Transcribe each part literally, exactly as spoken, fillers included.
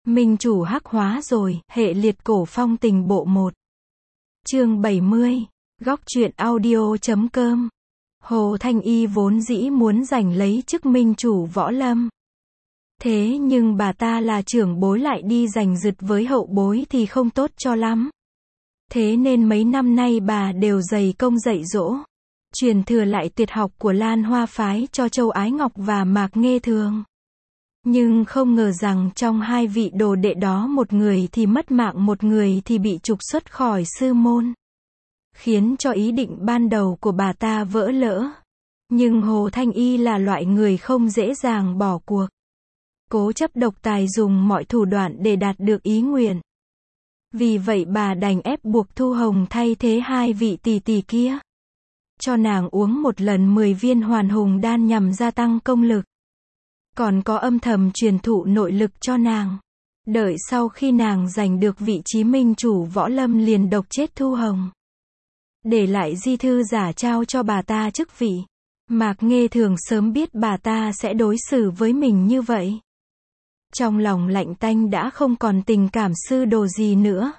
Minh chủ hắc hóa rồi, hệ liệt cổ phong tình bộ một. Chương bảy mươi. Góc truyện audio chấm com. Hồ Thanh Y vốn dĩ muốn giành lấy chức minh chủ võ lâm. Thế nhưng bà ta là trưởng bối lại đi giành giật với hậu bối thì không tốt cho lắm. Thế nên mấy năm nay bà đều dày công dạy dỗ, truyền thừa lại tuyệt học của Lan Hoa phái cho Châu Ái Ngọc và Mạc Nghê Thường. Nhưng không ngờ rằng trong hai vị đồ đệ đó một người thì mất mạng, một người thì bị trục xuất khỏi sư môn, khiến cho ý định ban đầu của bà ta vỡ lỡ. Nhưng Hồ Thanh Y là loại người không dễ dàng bỏ cuộc, cố chấp độc tài, dùng mọi thủ đoạn để đạt được ý nguyện. Vì vậy bà đành ép buộc Thu Hồng thay thế hai vị tỷ tỷ kia, cho nàng uống một lần mười viên hoàn hùng đan nhằm gia tăng công lực, còn có âm thầm truyền thụ nội lực cho nàng. Đợi sau khi nàng giành được vị trí minh chủ võ lâm liền độc chết Thu Hồng, để lại di thư giả trao cho bà ta chức vị. Mạc Nghê Thường sớm biết bà ta sẽ đối xử với mình như vậy, trong lòng lạnh tanh đã không còn tình cảm sư đồ gì nữa,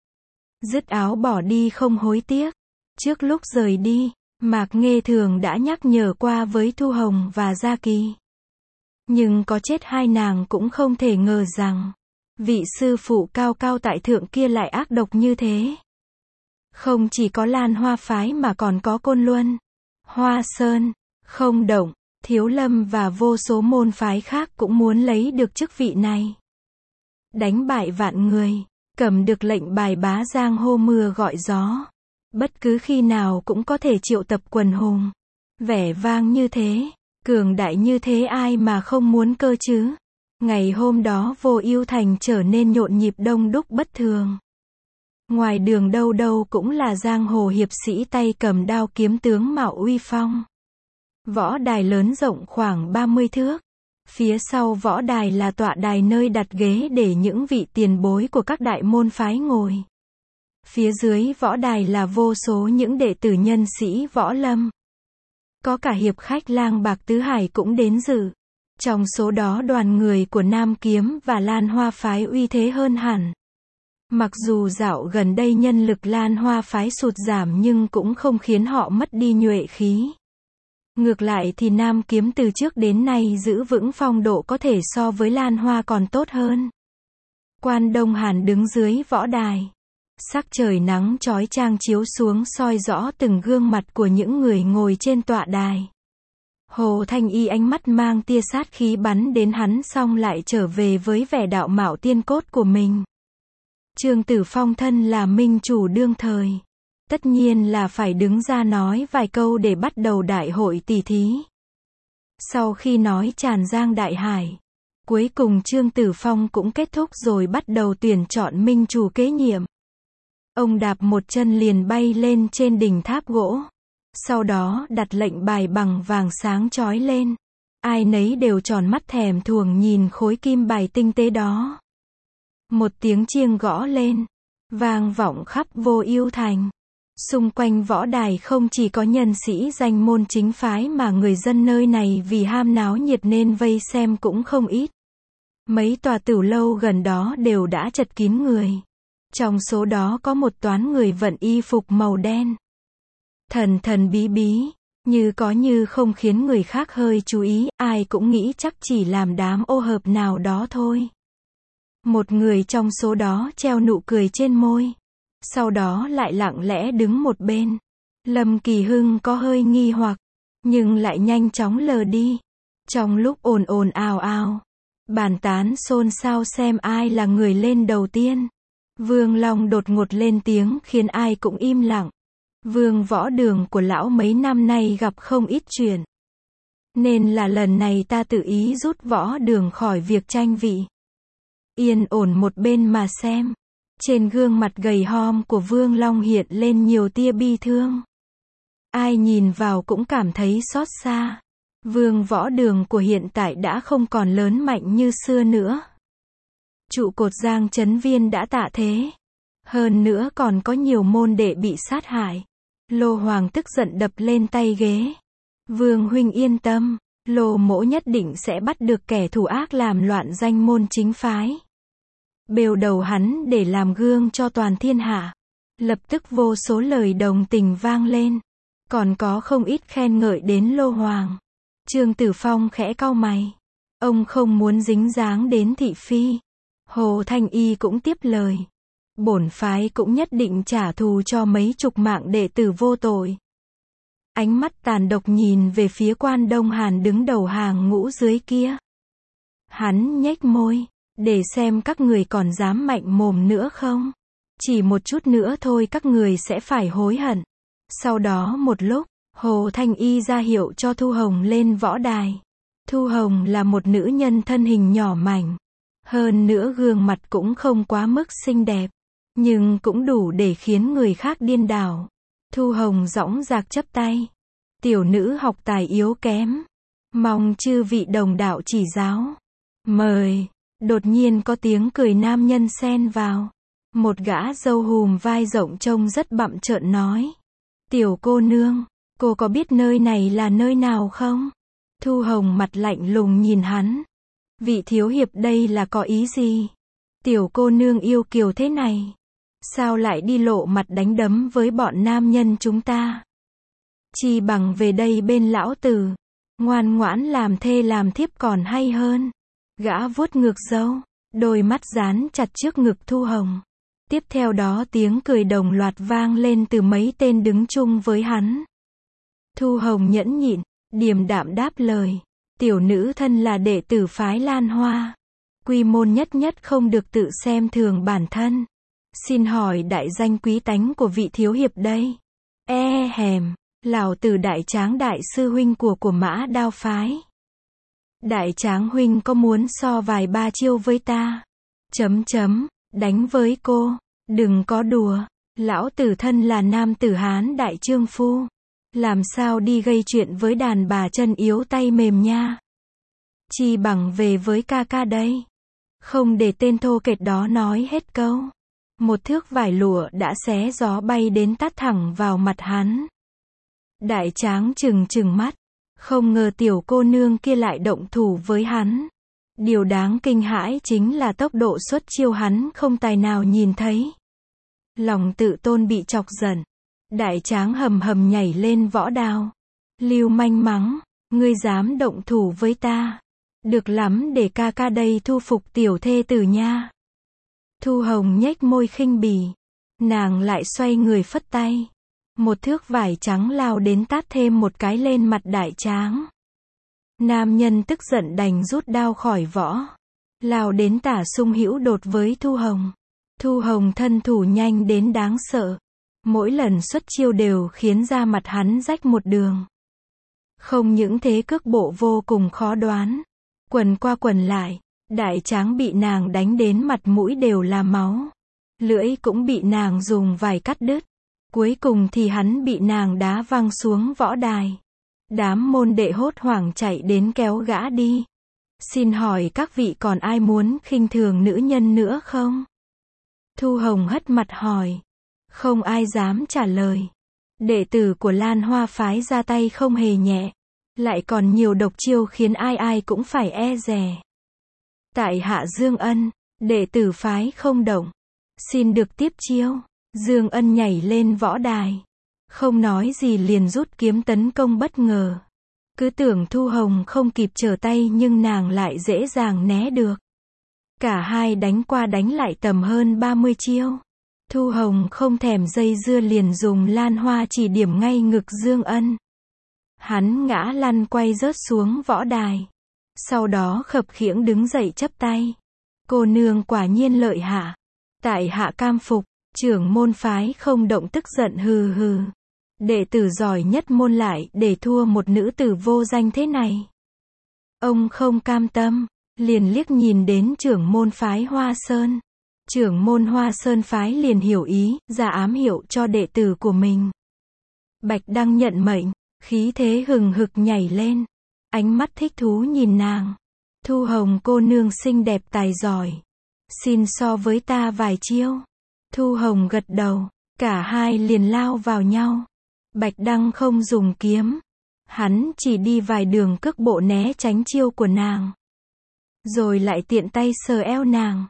dứt áo bỏ đi không hối tiếc. Trước lúc rời đi, Mạc Nghê Thường đã nhắc nhở qua với Thu Hồng và Gia Kỳ. Nhưng có chết hai nàng cũng không thể ngờ rằng vị sư phụ cao cao tại thượng kia lại ác độc như thế. Không chỉ có Lan Hoa phái mà còn có Côn Luân, Hoa Sơn, Không Động, Thiếu Lâm và vô số môn phái khác cũng muốn lấy được chức vị này. Đánh bại vạn người, cầm được lệnh bài bá giang hô mưa gọi gió, bất cứ khi nào cũng có thể triệu tập quần hùng. Vẻ vang như thế, cường đại như thế, ai mà không muốn cơ chứ. Ngày hôm đó Vô Ưu Thành trở nên nhộn nhịp đông đúc bất thường. Ngoài đường đâu đâu cũng là giang hồ hiệp sĩ tay cầm đao kiếm, tướng mạo uy phong. Võ đài lớn rộng khoảng ba mươi thước. Phía sau võ đài là tọa đài nơi đặt ghế để những vị tiền bối của các đại môn phái ngồi. Phía dưới võ đài là vô số những đệ tử nhân sĩ võ lâm. Có cả hiệp khách Lang Bạc Tứ Hải cũng đến dự. Trong số đó đoàn người của Nam Kiếm và Lan Hoa phái uy thế hơn hẳn. Mặc dù dạo gần đây nhân lực Lan Hoa phái sụt giảm nhưng cũng không khiến họ mất đi nhuệ khí. Ngược lại thì Nam Kiếm từ trước đến nay giữ vững phong độ có thể so với Lan Hoa còn tốt hơn. Quan Đông Hàn đứng dưới võ đài. Sắc trời nắng chói chang chiếu xuống soi rõ từng gương mặt của những người ngồi trên tọa đài. Hồ Thanh Y ánh mắt mang tia sát khí bắn đến hắn, xong lại trở về với vẻ đạo mạo tiên cốt của mình. Trương Tử Phong thân là minh chủ đương thời, tất nhiên là phải đứng ra nói vài câu để bắt đầu đại hội tỷ thí. Sau khi nói tràn giang đại hải, cuối cùng Trương Tử Phong cũng kết thúc rồi bắt đầu tuyển chọn minh chủ kế nhiệm. Ông đạp một chân liền bay lên trên đỉnh tháp gỗ, sau đó đặt lệnh bài bằng vàng sáng chói lên. Ai nấy đều tròn mắt thèm thuồng nhìn khối kim bài tinh tế đó. Một tiếng chiêng gõ lên, vang vọng khắp Vô Ưu Thành. Xung quanh võ đài không chỉ có nhân sĩ danh môn chính phái mà người dân nơi này vì ham náo nhiệt nên vây xem cũng không ít. Mấy tòa tửu lâu gần đó đều đã chật kín người. Trong số đó có một toán người vận y phục màu đen, thần thần bí bí, như có như không, khiến người khác hơi chú ý, ai cũng nghĩ chắc chỉ làm đám ô hợp nào đó thôi. Một người trong số đó treo nụ cười trên môi, sau đó lại lặng lẽ đứng một bên. Lâm Kỳ Hưng có hơi nghi hoặc, nhưng lại nhanh chóng lờ đi. Trong lúc ồn ồn ào ào, bàn tán xôn xao xem ai là người lên đầu tiên, Vương Long đột ngột lên tiếng khiến ai cũng im lặng. Vương Võ Đường của lão mấy năm nay gặp không ít chuyện, nên là lần này ta tự ý rút Võ Đường khỏi việc tranh vị. Yên ổn một bên mà xem. Trên gương mặt gầy hom của Vương Long hiện lên nhiều tia bi thương. Ai nhìn vào cũng cảm thấy xót xa. Vương Võ Đường của hiện tại đã không còn lớn mạnh như xưa nữa. Trụ cột Giang Chấn Viên đã tạ thế. Hơn nữa còn có nhiều môn đệ bị sát hại. Lô Hoàng tức giận đập lên tay ghế. Vương huynh yên tâm, Lô mỗ nhất định sẽ bắt được kẻ thù ác làm loạn danh môn chính phái. bêu đầu hắn để làm gương cho toàn thiên hạ. Lập tức vô số lời đồng tình vang lên, còn có không ít khen ngợi đến Lô Hoàng. Trương Tử Phong khẽ cau mày, ông không muốn dính dáng đến thị phi. Hồ Thanh Y cũng tiếp lời, bổn phái cũng nhất định trả thù cho mấy chục mạng đệ tử vô tội. Ánh mắt tàn độc nhìn về phía Quan Đông Hàn đứng đầu hàng ngũ dưới kia. Hắn nhếch môi, để xem các người còn dám mạnh mồm nữa không. Chỉ một chút nữa thôi các người sẽ phải hối hận. Sau đó một lúc, Hồ Thanh Y ra hiệu cho Thu Hồng lên võ đài. Thu Hồng là một nữ nhân thân hình nhỏ mảnh. Hơn nữa gương mặt cũng không quá mức xinh đẹp, nhưng cũng đủ để khiến người khác điên đảo. Thu Hồng dõng dạc chắp tay. Tiểu nữ học tài yếu kém, mong chư vị đồng đạo chỉ giáo. Mời. Đột nhiên có tiếng cười nam nhân xen vào. Một gã râu hùm vai rộng trông rất bặm trợn nói. Tiểu cô nương, cô có biết nơi này là nơi nào không? Thu Hồng mặt lạnh lùng nhìn hắn. Vị thiếu hiệp đây là có ý gì? Tiểu cô nương yêu kiều thế này, sao lại đi lộ mặt đánh đấm với bọn nam nhân chúng ta? Chi bằng về đây bên lão tử, ngoan ngoãn làm thê làm thiếp còn hay hơn. Gã vuốt ngược râu, đôi mắt dán chặt trước ngực Thu Hồng. Tiếp theo đó tiếng cười đồng loạt vang lên từ mấy tên đứng chung với hắn. Thu Hồng nhẫn nhịn, điềm đạm đáp lời. Tiểu nữ thân là đệ tử phái Lan Hoa. Quy môn nhất nhất không được tự xem thường bản thân. Xin hỏi đại danh quý tánh của vị thiếu hiệp đây? E hèm, lão tử Đại Tráng đại sư huynh của của Mã Đao phái. Đại Tráng huynh có muốn so vài ba chiêu với ta? Chấm chấm, đánh với cô, đừng có đùa. Lão tử thân là nam tử Hán đại trương phu, làm sao đi gây chuyện với đàn bà chân yếu tay mềm nha. Chi bằng về với ca ca đây. Không để tên thô kệch đó nói hết câu, một thước vải lụa đã xé gió bay đến tát thẳng vào mặt hắn. Đại Tráng trừng trừng mắt, không ngờ tiểu cô nương kia lại động thủ với hắn. Điều đáng kinh hãi chính là tốc độ xuất chiêu hắn không tài nào nhìn thấy. Lòng tự tôn bị chọc giận, Đại Tráng hầm hầm nhảy lên võ đao. Lưu manh mắng, ngươi dám động thủ với ta? Được lắm, để ca ca đây thu phục tiểu thê tử nha. Thu Hồng nhếch môi khinh bỉ, nàng lại xoay người phất tay. Một thước vải trắng lao đến tát thêm một cái lên mặt Đại Tráng. Nam nhân tức giận đành rút đao khỏi vỏ, lao đến tả sung hữu đột với Thu Hồng. Thu Hồng thân thủ nhanh đến đáng sợ, mỗi lần xuất chiêu đều khiến da mặt hắn rách một đường. Không những thế cước bộ vô cùng khó đoán, quần qua quần lại, Đại Tráng bị nàng đánh đến mặt mũi đều là máu, lưỡi cũng bị nàng dùng vải cắt đứt. Cuối cùng thì hắn bị nàng đá văng xuống võ đài. Đám môn đệ hốt hoảng chạy đến kéo gã đi. Xin hỏi các vị còn ai muốn khinh thường nữ nhân nữa không? Thu Hồng hất mặt hỏi. Không ai dám trả lời. Đệ tử của Lan Hoa phái ra tay không hề nhẹ, lại còn nhiều độc chiêu khiến ai ai cũng phải e dè. Tại hạ Dương Ân, đệ tử phái không động, xin được tiếp chiêu. Dương Ân nhảy lên võ đài, không nói gì liền rút kiếm tấn công bất ngờ. Cứ tưởng Thu Hồng không kịp trở tay nhưng nàng lại dễ dàng né được. Cả hai đánh qua đánh lại tầm hơn ba mươi chiêu. Thu Hồng không thèm dây dưa liền dùng lan hoa chỉ điểm ngay ngực Dương Ân. Hắn ngã lăn quay rớt xuống võ đài. Sau đó khập khiễng đứng dậy chắp tay. Cô nương quả nhiên lợi hại. Tại hạ cam phục. Trưởng môn phái không động tức giận hừ hừ. Đệ tử giỏi nhất môn lại để thua một nữ tử vô danh thế này. Ông không cam tâm, liền liếc nhìn đến trưởng môn phái Hoa Sơn. Trưởng môn Hoa Sơn phái liền hiểu ý, ra ám hiệu cho đệ tử của mình. Bạch Đăng nhận mệnh, khí thế hừng hực nhảy lên. Ánh mắt thích thú nhìn nàng. Thu Hồng cô nương xinh đẹp tài giỏi. Xin so với ta vài chiêu. Thu Hồng gật đầu, cả hai liền lao vào nhau. Bạch Đăng không dùng kiếm, hắn chỉ đi vài đường cước bộ né tránh chiêu của nàng, rồi lại tiện tay sờ eo nàng.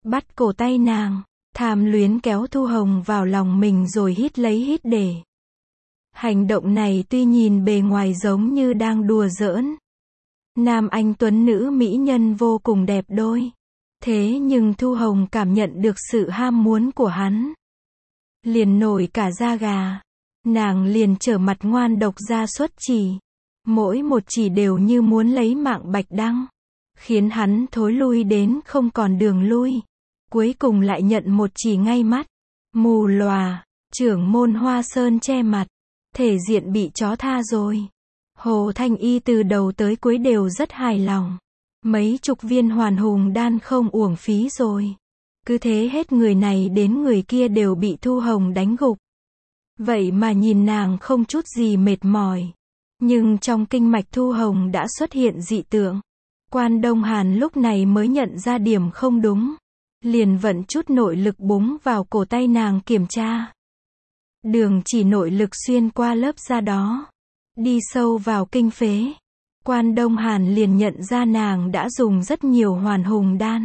bắt cổ tay nàng, tham luyến kéo Thu Hồng vào lòng mình rồi hít lấy hít để. Hành động này tuy nhìn bề ngoài giống như đang đùa giỡn. Nam anh tuấn nữ mỹ nhân vô cùng đẹp đôi. Thế nhưng Thu Hồng cảm nhận được sự ham muốn của hắn. Liền nổi cả da gà. Nàng liền trở mặt ngoan độc ra xuất chỉ. Mỗi một chỉ đều như muốn lấy mạng Bạch Đăng. Khiến hắn thối lui đến không còn đường lui. Cuối cùng lại nhận một chỉ ngay mắt. Mù lòa, trưởng môn Hoa Sơn che mặt. Thể diện bị chó tha rồi. Hồ Thanh Y từ đầu tới cuối đều rất hài lòng. Mấy chục viên hoàn hùng đan không uổng phí rồi. Cứ thế hết người này đến người kia đều bị Thu Hồng đánh gục. Vậy mà nhìn nàng không chút gì mệt mỏi. Nhưng trong kinh mạch Thu Hồng đã xuất hiện dị tượng. Quan Đông Hàn lúc này mới nhận ra điểm không đúng. Liền vận chút nội lực búng vào cổ tay nàng kiểm tra. Đường chỉ nội lực xuyên qua lớp da đó. Đi sâu vào kinh phế. Quan Đông Hàn liền nhận ra nàng đã dùng rất nhiều hoàn hùng đan.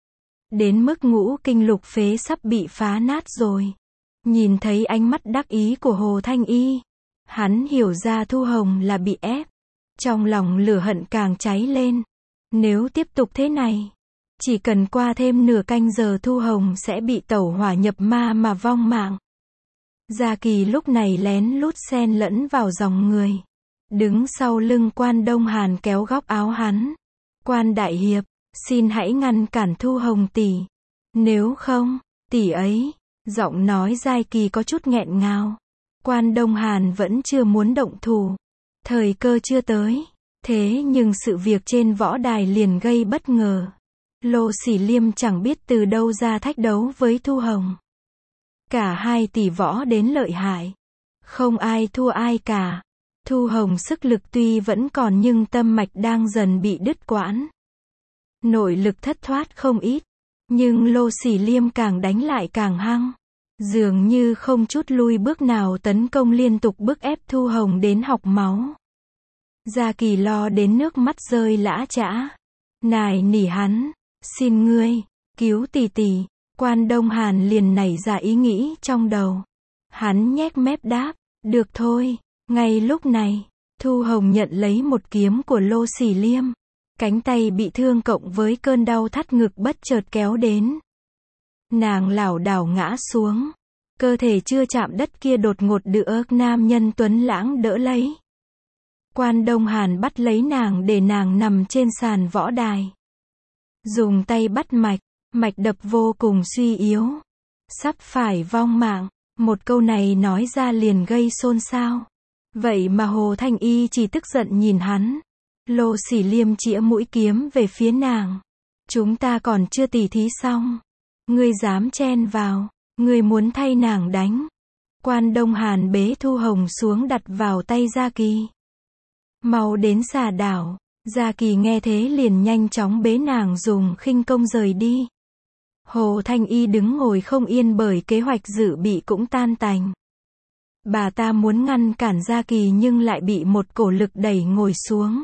Đến mức ngũ kinh lục phế sắp bị phá nát rồi. Nhìn thấy ánh mắt đắc ý của Hồ Thanh Y. Hắn hiểu ra Thu Hồng là bị ép. Trong lòng lửa hận càng cháy lên. Nếu tiếp tục thế này, chỉ cần qua thêm nửa canh giờ Thu Hồng sẽ bị tẩu hỏa nhập ma mà vong mạng. Gia Kỳ lúc này lén lút xen lẫn vào dòng người. Đứng sau lưng Quan Đông Hàn kéo góc áo hắn. Quan đại hiệp, xin hãy ngăn cản Thu Hồng tỷ. Nếu không, tỷ ấy, giọng nói Gia Kỳ có chút nghẹn ngào. Quan Đông Hàn vẫn chưa muốn động thủ. Thời cơ chưa tới. Thế nhưng sự việc trên võ đài liền gây bất ngờ. Lô Sỉ Liêm chẳng biết từ đâu ra thách đấu với Thu Hồng. Cả hai tỷ võ đến lợi hại. Không ai thua ai cả. Thu Hồng sức lực tuy vẫn còn nhưng tâm mạch đang dần bị đứt quãng. Nội lực thất thoát không ít. Nhưng Lô Sỉ Liêm càng đánh lại càng hăng. Dường như không chút lui bước nào tấn công liên tục bức ép Thu Hồng đến học máu. Gia Kỳ lo đến nước mắt rơi lã chã. Nài nỉ hắn, xin ngươi, cứu tỷ tỷ. Quan Đông Hàn liền nảy ra ý nghĩ trong đầu. Hắn nhếch mép đáp, được thôi. Ngay lúc này, Thu Hồng nhận lấy một kiếm của Lô Sỉ Liêm. Cánh tay bị thương cộng với cơn đau thắt ngực bất chợt kéo đến. Nàng lảo đảo ngã xuống. Cơ thể chưa chạm đất kia đột ngột được nam nhân tuấn lãng đỡ lấy. Quan Đông Hàn bắt lấy nàng để nàng nằm trên sàn võ đài. Dùng tay bắt mạch, mạch đập vô cùng suy yếu. Sắp phải vong mạng, một câu này nói ra liền gây xôn xao. Vậy mà Hồ Thanh Y chỉ tức giận nhìn hắn. Lô Sỉ Liêm chĩa mũi kiếm về phía nàng. Chúng ta còn chưa tỉ thí xong. Ngươi dám chen vào, ngươi muốn thay nàng đánh. Quan Đông Hàn bế Thu Hồng xuống đặt vào tay Gia Kỳ. Mau đến xà đảo. Gia Kỳ nghe thế liền nhanh chóng bế nàng dùng khinh công rời đi. Hồ Thanh Y đứng ngồi không yên bởi kế hoạch dự bị cũng tan tành. Bà ta muốn ngăn cản Gia Kỳ nhưng lại bị một cổ lực đẩy ngồi xuống.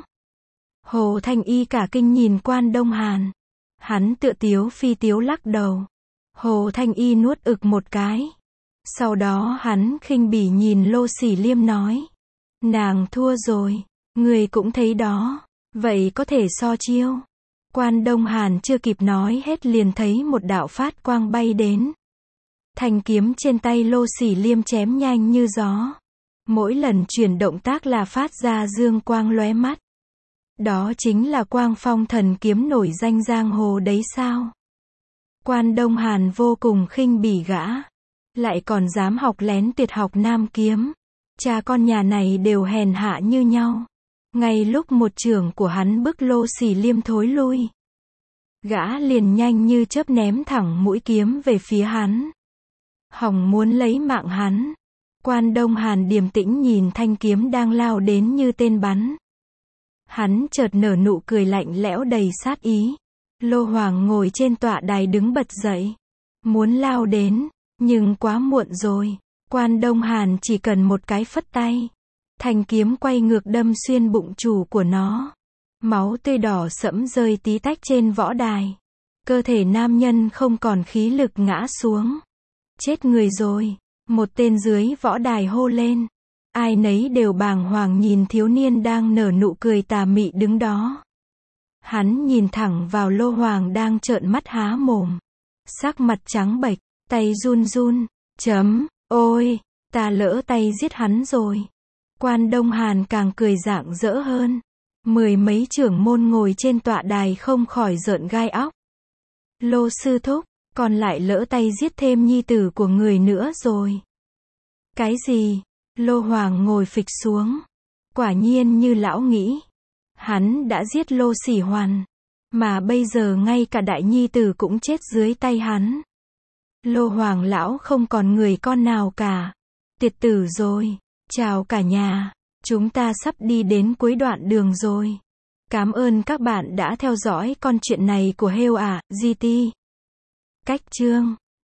Hồ Thanh Y cả kinh nhìn Quan Đông Hàn. Hắn tựa tiếu phi tiếu lắc đầu. Hồ Thanh Y nuốt ực một cái. Sau đó hắn khinh bỉ nhìn Lô Sỉ Liêm nói. Nàng thua rồi. Người cũng thấy đó. Vậy có thể so chiêu. Quan Đông Hàn chưa kịp nói hết liền thấy một đạo phát quang bay đến. Thanh kiếm trên tay Lô Sỉ Liêm chém nhanh như gió. Mỗi lần chuyển động tác là phát ra dương quang lóe mắt. Đó chính là Quang Phong thần kiếm nổi danh giang hồ đấy sao? Quan Đông Hàn vô cùng khinh bỉ gã. Lại còn dám học lén tuyệt học nam kiếm. Cha con nhà này đều hèn hạ như nhau. Ngay lúc một chưởng của hắn bức Lô Sỉ Liêm thối lui. Gã liền nhanh như chớp ném thẳng mũi kiếm về phía hắn. Hỏng muốn lấy mạng hắn. Quan Đông Hàn điềm tĩnh nhìn thanh kiếm đang lao đến như tên bắn. Hắn chợt nở nụ cười lạnh lẽo đầy sát ý. Lô Hoàng ngồi trên tọa đài đứng bật dậy. Muốn lao đến, nhưng quá muộn rồi. Quan Đông Hàn chỉ cần một cái phất tay. Thanh kiếm quay ngược đâm xuyên bụng chủ của nó. Máu tươi đỏ sẫm rơi tí tách trên võ đài. Cơ thể nam nhân không còn khí lực ngã xuống. Chết người rồi. Một tên dưới võ đài hô lên. Ai nấy đều bàng hoàng nhìn thiếu niên đang nở nụ cười tà mị đứng đó. Hắn nhìn thẳng vào Lô Hoàng đang trợn mắt há mồm. Sắc mặt trắng bệch, tay run run. Chấm, ôi, ta lỡ tay giết hắn rồi. Quan Đông Hàn càng cười rạng rỡ hơn. Mười mấy trưởng môn ngồi trên tọa đài không khỏi rợn gai óc. Lô sư thúc, còn lại lỡ tay giết thêm nhi tử của người nữa rồi. Cái gì? Lô Hoàng ngồi phịch xuống. Quả nhiên như lão nghĩ. Hắn đã giết Lô Sỉ Hoàn. Mà bây giờ ngay cả đại nhi tử cũng chết dưới tay hắn. Lô Hoàng lão không còn người con nào cả. Tiệt tử rồi. Chào cả nhà. Chúng ta sắp đi đến cuối đoạn đường rồi. Cảm ơn các bạn đã theo dõi con chuyện này của Heo à, giê tê. Cách chương